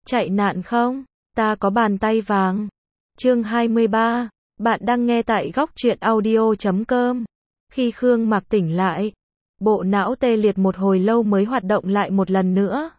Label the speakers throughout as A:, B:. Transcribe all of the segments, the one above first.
A: chạy nạn không? Ta có bàn tay vàng. Chương 23. Bạn đang nghe tại góc truyện audio.com. Khi Khương Mạc tỉnh lại, bộ não tê liệt một hồi lâu mới hoạt động lại một lần nữa.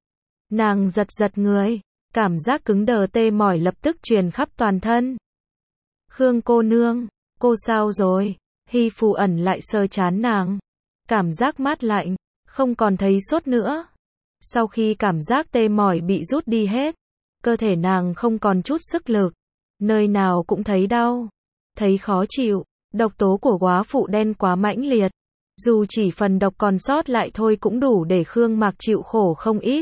A: Nàng giật giật người, cảm giác cứng đờ tê mỏi lập tức truyền khắp toàn thân. Khương cô nương, cô sao rồi? Hy Phù ẩn lại sờ trán nàng. Cảm giác mát lạnh, không còn thấy sốt nữa. Sau khi cảm giác tê mỏi bị rút đi hết, cơ thể nàng không còn chút sức lực, nơi nào cũng thấy đau, thấy khó chịu, độc tố của góa phụ đen quá mãnh liệt, dù chỉ phần độc còn sót lại thôi cũng đủ để Khương Mạc chịu khổ không ít.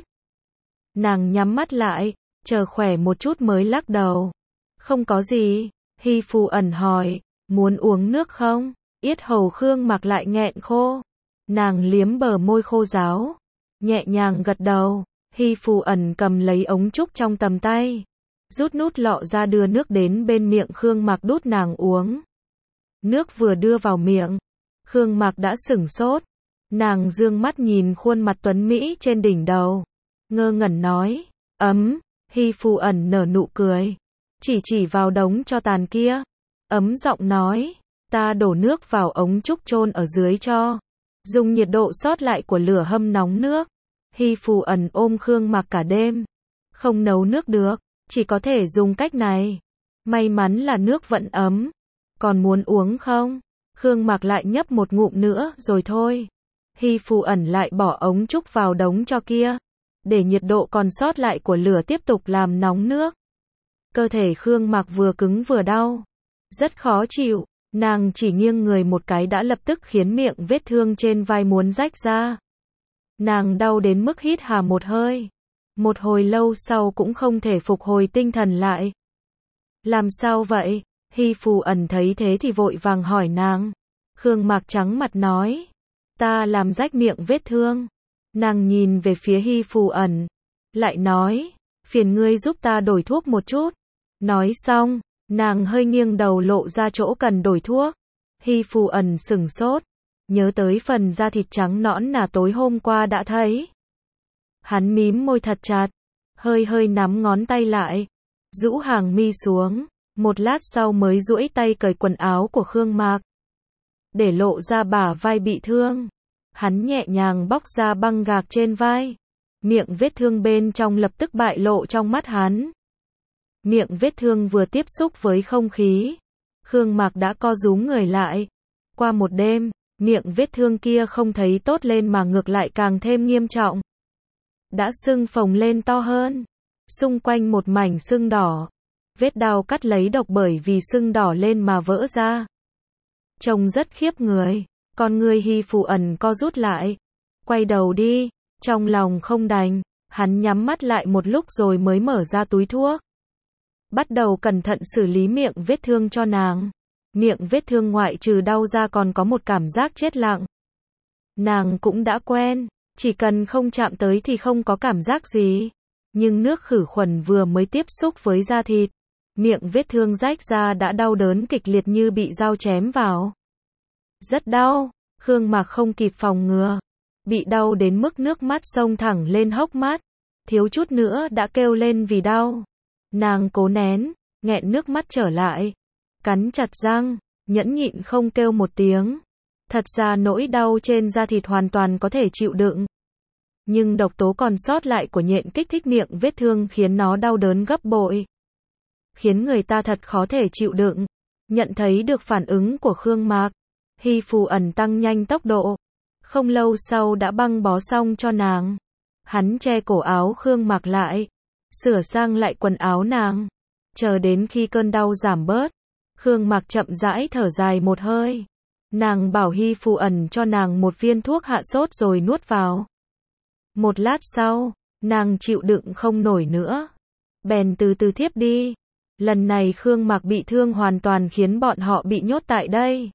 A: Nàng nhắm mắt lại, chờ khỏe một chút mới lắc đầu. Không có gì. Hy Phù ẩn hỏi, muốn uống nước không? Yết hầu Khương Mạc lại nghẹn khô. Nàng liếm bờ môi khô ráo, nhẹ nhàng gật đầu. Hy Phù ẩn cầm lấy ống trúc trong tầm tay, rút nút lọ ra đưa nước đến bên miệng Khương Mạc đút nàng uống. Nước vừa đưa vào miệng, Khương Mạc đã sửng sốt. Nàng dương mắt nhìn khuôn mặt tuấn mỹ trên đỉnh đầu, ngơ ngẩn nói, ấm. Hy Phù ẩn nở nụ cười, chỉ vào đống tro tàn kia, ấm giọng nói, ta đổ nước vào ống trúc chôn ở dưới cho, dùng nhiệt độ sót lại của lửa hâm nóng nước. Hy Phù ẩn ôm Khương Mạc cả đêm, không nấu nước được, chỉ có thể dùng cách này. May mắn là nước vẫn ấm. Còn muốn uống không? Khương Mạc lại nhấp một ngụm nữa rồi thôi. Hy Phù ẩn lại bỏ ống trúc vào đống tro kia, để nhiệt độ còn sót lại của lửa tiếp tục làm nóng nước. Cơ thể Khương Mạc vừa cứng vừa đau, rất khó chịu. Nàng chỉ nghiêng người một cái đã lập tức khiến miệng vết thương trên vai muốn rách ra. Nàng đau đến mức hít hà một hơi. Một hồi lâu sau cũng không thể phục hồi tinh thần lại. Làm sao vậy? Hy Phù ẩn thấy thế thì vội vàng hỏi nàng. Khương Mạc trắng mặt nói, ta làm rách miệng vết thương. Nàng nhìn về phía Hy Phù ẩn, lại nói, phiền ngươi giúp ta đổi thuốc một chút. Nói xong, nàng hơi nghiêng đầu lộ ra chỗ cần đổi thuốc. Hy Phù ẩn sửng sốt, nhớ tới phần da thịt trắng nõn nà tối hôm qua đã thấy. Hắn mím môi thật chặt, hơi nắm ngón tay lại, rũ hàng mi xuống, một lát sau mới duỗi tay cởi quần áo của Khương Mạc, để lộ ra bả vai bị thương. Hắn nhẹ nhàng bóc ra băng gạc trên vai, miệng vết thương bên trong lập tức bại lộ trong mắt hắn. Miệng vết thương vừa tiếp xúc với không khí, Khương Mạc đã co rúm người lại. Qua một đêm, miệng vết thương kia không thấy tốt lên mà ngược lại càng thêm nghiêm trọng. Đã sưng phồng lên to hơn, xung quanh một mảnh sưng đỏ. Vết đao cắt lấy độc bởi vì sưng đỏ lên mà vỡ ra. Trông rất khiếp người, con người Hy Phù ẩn co rút lại. Quay đầu đi, trong lòng không đành, hắn nhắm mắt lại một lúc rồi mới mở ra túi thuốc. Bắt đầu cẩn thận xử lý miệng vết thương cho nàng. Miệng vết thương ngoại trừ đau ra còn có một cảm giác chết lặng. Nàng cũng đã quen, chỉ cần không chạm tới thì không có cảm giác gì. Nhưng nước khử khuẩn vừa mới tiếp xúc với da thịt, miệng vết thương rách ra đã đau đớn kịch liệt như bị dao chém vào. Rất đau, Khương Mạc không kịp phòng ngừa, bị đau đến mức nước mắt xông thẳng lên hốc mắt, thiếu chút nữa đã kêu lên vì đau. Nàng cố nén, nghẹn nước mắt trở lại, cắn chặt răng, nhẫn nhịn không kêu một tiếng. Thật ra nỗi đau trên da thịt hoàn toàn có thể chịu đựng. Nhưng độc tố còn sót lại của nhện kích thích miệng vết thương khiến nó đau đớn gấp bội, khiến người ta thật khó thể chịu đựng. Nhận thấy được phản ứng của Khương Mạc, Hy Phù ẩn tăng nhanh tốc độ. Không lâu sau đã băng bó xong cho nàng. Hắn che cổ áo Khương Mạc lại, sửa sang lại quần áo nàng. Chờ đến khi cơn đau giảm bớt, Khương Mạc chậm rãi thở dài một hơi. Nàng bảo Hy Phù ẩn cho nàng một viên thuốc hạ sốt rồi nuốt vào. Một lát sau, nàng chịu đựng không nổi nữa, bèn từ từ thiếp đi. Lần này Khương Mạc bị thương hoàn toàn khiến bọn họ bị nhốt tại đây.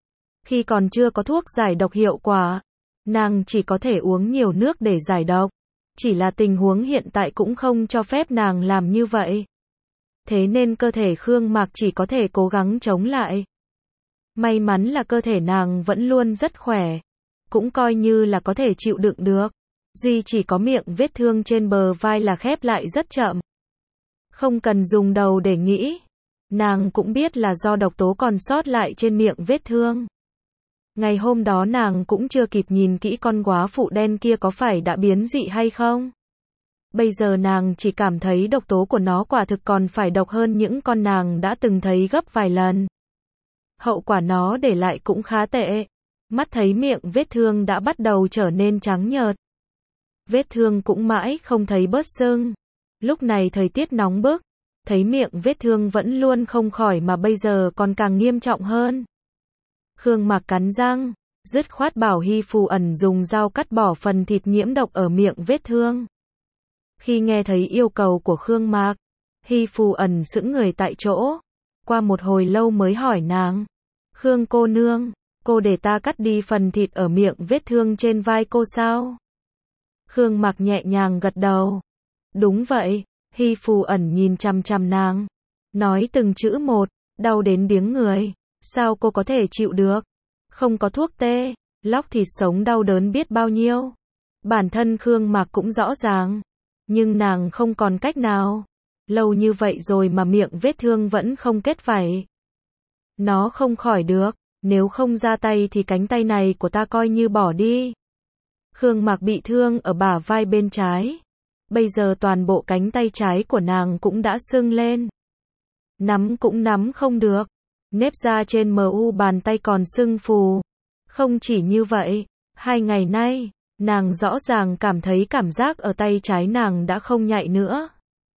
A: Khi còn chưa có thuốc giải độc hiệu quả, nàng chỉ có thể uống nhiều nước để giải độc. Chỉ là tình huống hiện tại cũng không cho phép nàng làm như vậy. Thế nên cơ thể Khương Mạc chỉ có thể cố gắng chống lại. May mắn là cơ thể nàng vẫn luôn rất khỏe, cũng coi như là có thể chịu đựng được. duy chỉ có miệng vết thương trên bờ vai là khép lại rất chậm. Không cần dùng đầu để nghĩ. Nàng cũng biết là do độc tố còn sót lại trên miệng vết thương. Ngày hôm đó nàng cũng chưa kịp nhìn kỹ con góa phụ đen kia có phải đã biến dị hay không. Bây giờ nàng chỉ cảm thấy độc tố của nó quả thực còn phải độc hơn những con nàng đã từng thấy gấp vài lần. Hậu quả nó để lại cũng khá tệ. Mắt thấy miệng vết thương đã bắt đầu trở nên trắng nhợt. Vết thương cũng mãi không thấy bớt sưng. Lúc này thời tiết nóng bức, thấy miệng vết thương vẫn luôn không khỏi mà bây giờ còn càng nghiêm trọng hơn. Khương Mạc cắn răng, dứt khoát bảo Hy Phù Ẩn dùng dao cắt bỏ phần thịt nhiễm độc ở miệng vết thương. Khi nghe thấy yêu cầu của Khương Mạc, Hy Phù Ẩn sững người tại chỗ. Qua một hồi lâu mới hỏi nàng. Khương cô nương, cô để ta cắt đi phần thịt ở miệng vết thương trên vai cô sao? Khương Mạc nhẹ nhàng gật đầu. Đúng vậy. Hy Phù Ẩn nhìn chằm chằm nàng. Nói từng chữ một, đau đến điếng người. Sao cô có thể chịu được? Không có thuốc tê, lóc thịt sống đau đớn biết bao nhiêu. Bản thân Khương Mạc cũng rõ ràng. Nhưng nàng không còn cách nào. Lâu như vậy rồi mà miệng vết thương vẫn không kết vảy. Nó không khỏi được. Nếu không ra tay thì cánh tay này của ta coi như bỏ đi. Khương Mạc bị thương ở bả vai bên trái. Bây giờ toàn bộ cánh tay trái của nàng cũng đã sưng lên. Nắm cũng nắm không được. Nếp da trên mu bàn tay còn sưng phù. Không chỉ như vậy, 2 ngày nay, nàng rõ ràng cảm thấy cảm giác ở tay trái nàng đã không nhạy nữa.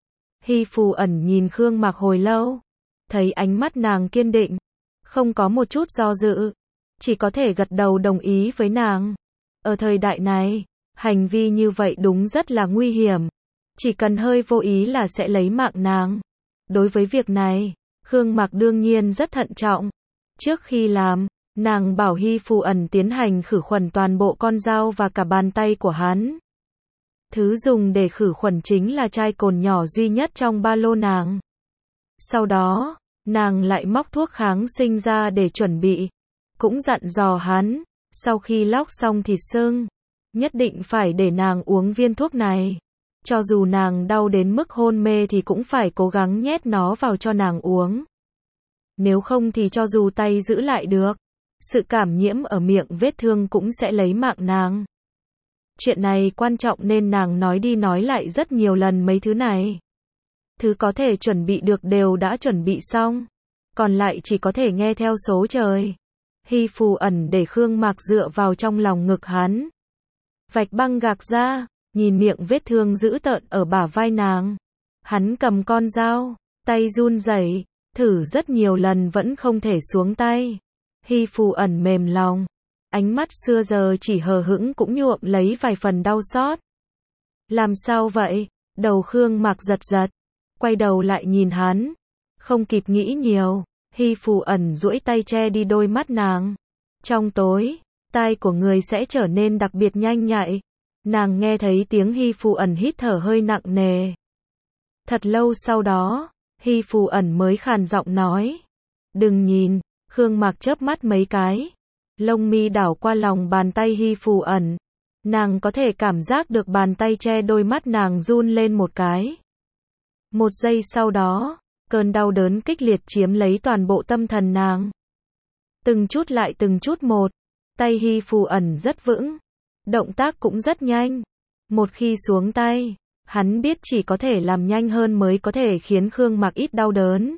A: Hy Phù Ẩn nhìn Khương Mạc hồi lâu. Thấy ánh mắt nàng kiên định. Không có một chút do dự. Chỉ có thể gật đầu đồng ý với nàng. Ở thời đại này, hành vi như vậy đúng rất là nguy hiểm. Chỉ cần hơi vô ý là sẽ lấy mạng nàng. Đối với việc này, Khương Mạc đương nhiên rất thận trọng. Trước khi làm, nàng bảo Hy Phù Ẩn tiến hành khử khuẩn toàn bộ con dao và cả bàn tay của hắn. Thứ dùng để khử khuẩn chính là chai cồn nhỏ duy nhất trong ba lô nàng. Sau đó, nàng lại móc thuốc kháng sinh ra để chuẩn bị. Cũng dặn dò hắn, sau khi lóc xong thịt sưng, nhất định phải để nàng uống viên thuốc này. Cho dù nàng đau đến mức hôn mê thì cũng phải cố gắng nhét nó vào cho nàng uống. Nếu không thì cho dù tay giữ lại được, sự cảm nhiễm ở miệng vết thương cũng sẽ lấy mạng nàng. Chuyện này quan trọng nên nàng nói đi nói lại rất nhiều lần mấy thứ này. Thứ có thể chuẩn bị được đều đã chuẩn bị xong. Còn lại chỉ có thể nghe theo số trời. Hy Phù Ẩn để Khương Mạc dựa vào trong lòng ngực hắn. Vạch băng gạc ra, nhìn miệng vết thương dữ tợn ở bả vai nàng. Hắn cầm con dao, tay run rẩy, thử rất nhiều lần vẫn không thể xuống tay. Hy Phù Ẩn mềm lòng. Ánh mắt xưa giờ chỉ hờ hững cũng nhuộm lấy vài phần đau xót. Làm sao vậy? Đầu Khương Mạc giật giật. Quay đầu lại nhìn hắn. Không kịp nghĩ nhiều. Hy Phù Ẩn duỗi tay che đi đôi mắt nàng. Trong tối, tai của người sẽ trở nên đặc biệt nhanh nhạy. Nàng nghe thấy tiếng Hy Phù Ẩn hít thở hơi nặng nề. Thật lâu sau đó, Hy Phù Ẩn mới khàn giọng nói. Đừng nhìn. Khương Mạc chớp mắt mấy cái. Lông mi đảo qua lòng bàn tay Hy Phù Ẩn. Nàng có thể cảm giác được bàn tay che đôi mắt nàng run lên một cái. Một giây sau đó, cơn đau đớn kịch liệt chiếm lấy toàn bộ tâm thần nàng. Từng chút lại từng chút một, tay Hy Phù Ẩn rất vững. Động tác cũng rất nhanh. Một khi xuống tay, hắn biết chỉ có thể làm nhanh hơn mới có thể khiến Khương Mạc ít đau đớn.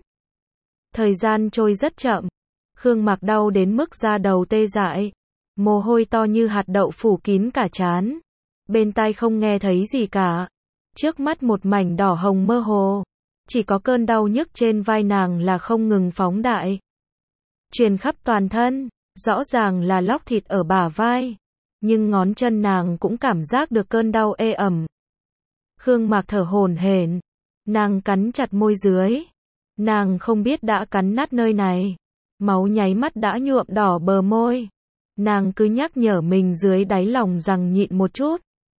A: Thời gian trôi rất chậm. Khương Mạc đau đến mức da đầu tê dại. Mồ hôi to như hạt đậu phủ kín cả trán. Bên tai không nghe thấy gì cả. Trước mắt một mảnh đỏ hồng mơ hồ. Chỉ có cơn đau nhức trên vai nàng là không ngừng phóng đại. Truyền khắp toàn thân. Rõ ràng là lóc thịt ở bả vai. Nhưng ngón chân nàng cũng cảm giác được cơn đau ê ẩm. Khương Mạc thở hổn hển. Nàng cắn chặt môi dưới. Nàng không biết đã cắn nát nơi này. Máu nháy mắt đã nhuộm đỏ bờ môi. Nàng cứ nhắc nhở mình dưới đáy lòng rằng nhịn một chút.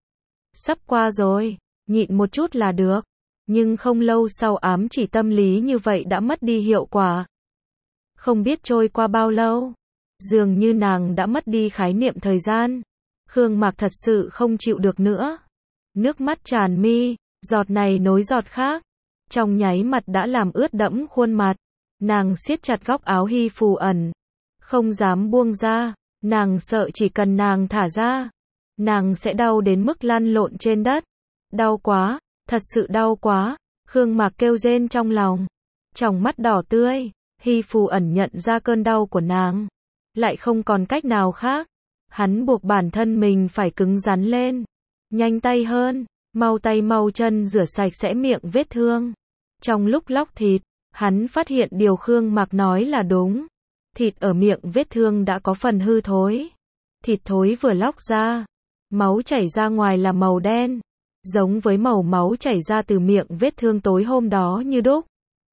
A: Sắp qua rồi, nhịn một chút là được. Nhưng không lâu sau ám chỉ tâm lý như vậy đã mất đi hiệu quả. Không biết trôi qua bao lâu. Dường như nàng đã mất đi khái niệm thời gian. Khương Mạc thật sự không chịu được nữa. Nước mắt tràn mi, giọt này nối giọt khác. Trong nháy mặt đã làm ướt đẫm khuôn mặt. Nàng siết chặt góc áo Hy Phù Ẩn. Không dám buông ra. Nàng sợ chỉ cần nàng thả ra, nàng sẽ đau đến mức lăn lộn trên đất. Đau quá, thật sự đau quá. Khương Mạc kêu rên trong lòng. Tròng mắt đỏ tươi. Hy Phù Ẩn nhận ra cơn đau của nàng. Lại không còn cách nào khác. Hắn buộc bản thân mình phải cứng rắn lên. Nhanh tay hơn. Mau tay mau chân rửa sạch sẽ miệng vết thương. Trong lúc lóc thịt, hắn phát hiện điều Khương Mạc nói là đúng. Thịt ở miệng vết thương đã có phần hư thối. Thịt thối vừa lóc ra. Máu chảy ra ngoài là màu đen. Giống với màu máu chảy ra từ miệng vết thương tối hôm đó như đúc.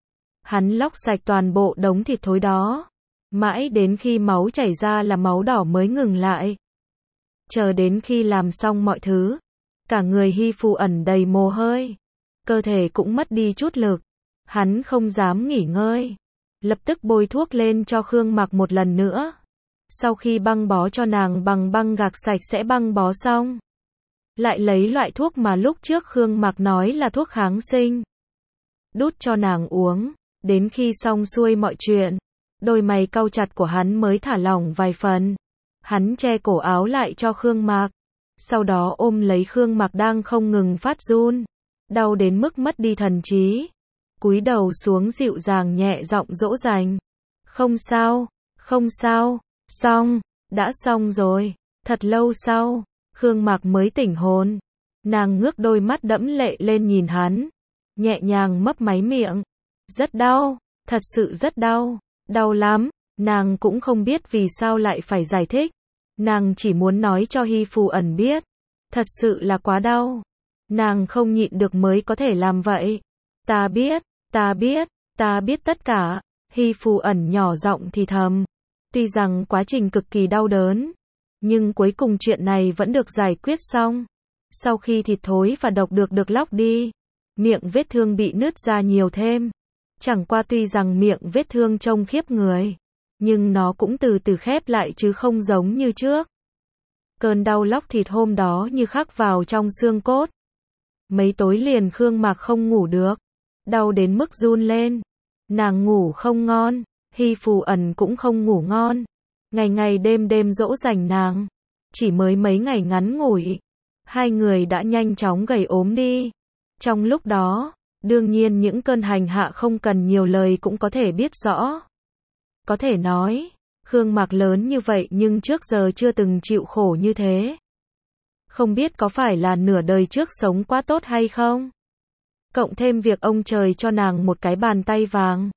A: Hắn lóc sạch toàn bộ đống thịt thối đó. Mãi đến khi máu chảy ra là máu đỏ mới ngừng lại. Chờ đến khi làm xong mọi thứ. Cả người Hy Phù Ẩn đầy mồ hôi. Cơ thể cũng mất đi chút lực. Hắn không dám nghỉ ngơi. Lập tức bôi thuốc lên cho Khương Mạc một lần nữa. Sau khi băng bó cho nàng bằng băng gạc sạch sẽ băng bó xong. Lại lấy loại thuốc mà lúc trước Khương Mạc nói là thuốc kháng sinh. Đút cho nàng uống. Đến khi xong xuôi mọi chuyện. Đôi mày cau chặt của hắn mới thả lỏng vài phần. Hắn che cổ áo lại cho Khương Mạc. Sau đó ôm lấy Khương Mạc đang không ngừng phát run. Đau đến mức mất đi thần trí. Cúi đầu xuống dịu dàng nhẹ giọng dỗ dành. Không sao, không sao, xong, đã xong rồi. Thật lâu sau, Khương Mạc mới tỉnh hồn. Nàng ngước đôi mắt đẫm lệ lên nhìn hắn. Nhẹ nhàng mấp máy miệng. Rất đau, thật sự rất đau, đau lắm. Nàng cũng không biết vì sao lại phải giải thích. Nàng chỉ muốn nói cho Hy Phù Ẩn biết. Thật sự là quá đau. Nàng không nhịn được mới có thể làm vậy. Ta biết, ta biết, ta biết tất cả. Hy Phù Ẩn nhỏ giọng thì thầm. Tuy rằng quá trình cực kỳ đau đớn, nhưng cuối cùng chuyện này vẫn được giải quyết xong. Sau khi thịt thối và độc được lóc đi, miệng vết thương bị nứt ra nhiều thêm. Chẳng qua tuy rằng miệng vết thương trông khiếp người, nhưng nó cũng từ từ khép lại chứ không giống như trước. Cơn đau lóc thịt hôm đó như khắc vào trong xương cốt. Mấy tối liền Khương Mạc không ngủ được. Đau đến mức run lên. Nàng ngủ không ngon. Hy Phù Ẩn cũng không ngủ ngon. Ngày ngày đêm đêm dỗ dành nàng. Chỉ mới mấy ngày ngắn ngủi, hai người đã nhanh chóng gầy ốm đi. Trong lúc đó, đương nhiên những cơn hành hạ không cần nhiều lời cũng có thể biết rõ. Có thể nói, Khương Mạc lớn như vậy nhưng trước giờ chưa từng chịu khổ như thế. Không biết có phải là nửa đời trước sống quá tốt hay không? Cộng thêm việc ông trời cho nàng một cái bàn tay vàng,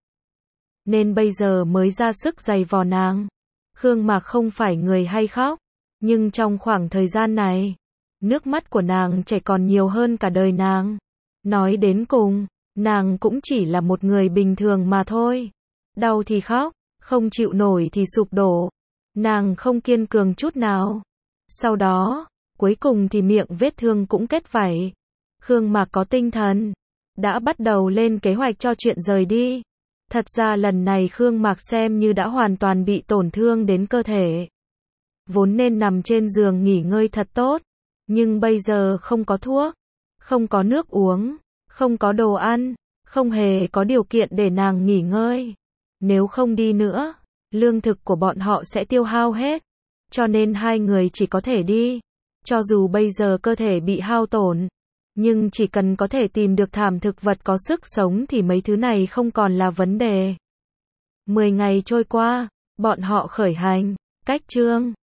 A: nên bây giờ mới ra sức giày vò nàng. Khương Mạc không phải người hay khóc, nhưng trong khoảng thời gian này, nước mắt của nàng chảy còn nhiều hơn cả đời nàng. Nói đến cùng, nàng cũng chỉ là một người bình thường mà thôi. Đau thì khóc, không chịu nổi thì sụp đổ. Nàng không kiên cường chút nào. Sau đó, cuối cùng thì miệng vết thương cũng kết vảy. Khương Mạc có tinh thần, đã bắt đầu lên kế hoạch cho chuyện rời đi. Thật ra lần này Khương Mạc xem như đã hoàn toàn bị tổn thương đến cơ thể. Vốn nên nằm trên giường nghỉ ngơi thật tốt, nhưng bây giờ không có thuốc, không có nước uống, không có đồ ăn, không hề có điều kiện để nàng nghỉ ngơi. Nếu không đi nữa, lương thực của bọn họ sẽ tiêu hao hết, cho nên hai người chỉ có thể đi. Cho dù bây giờ cơ thể bị hao tổn, nhưng chỉ cần có thể tìm được thảm thực vật có sức sống thì mấy thứ này không còn là vấn đề. 10 ngày trôi qua, bọn họ khởi hành, cách Trương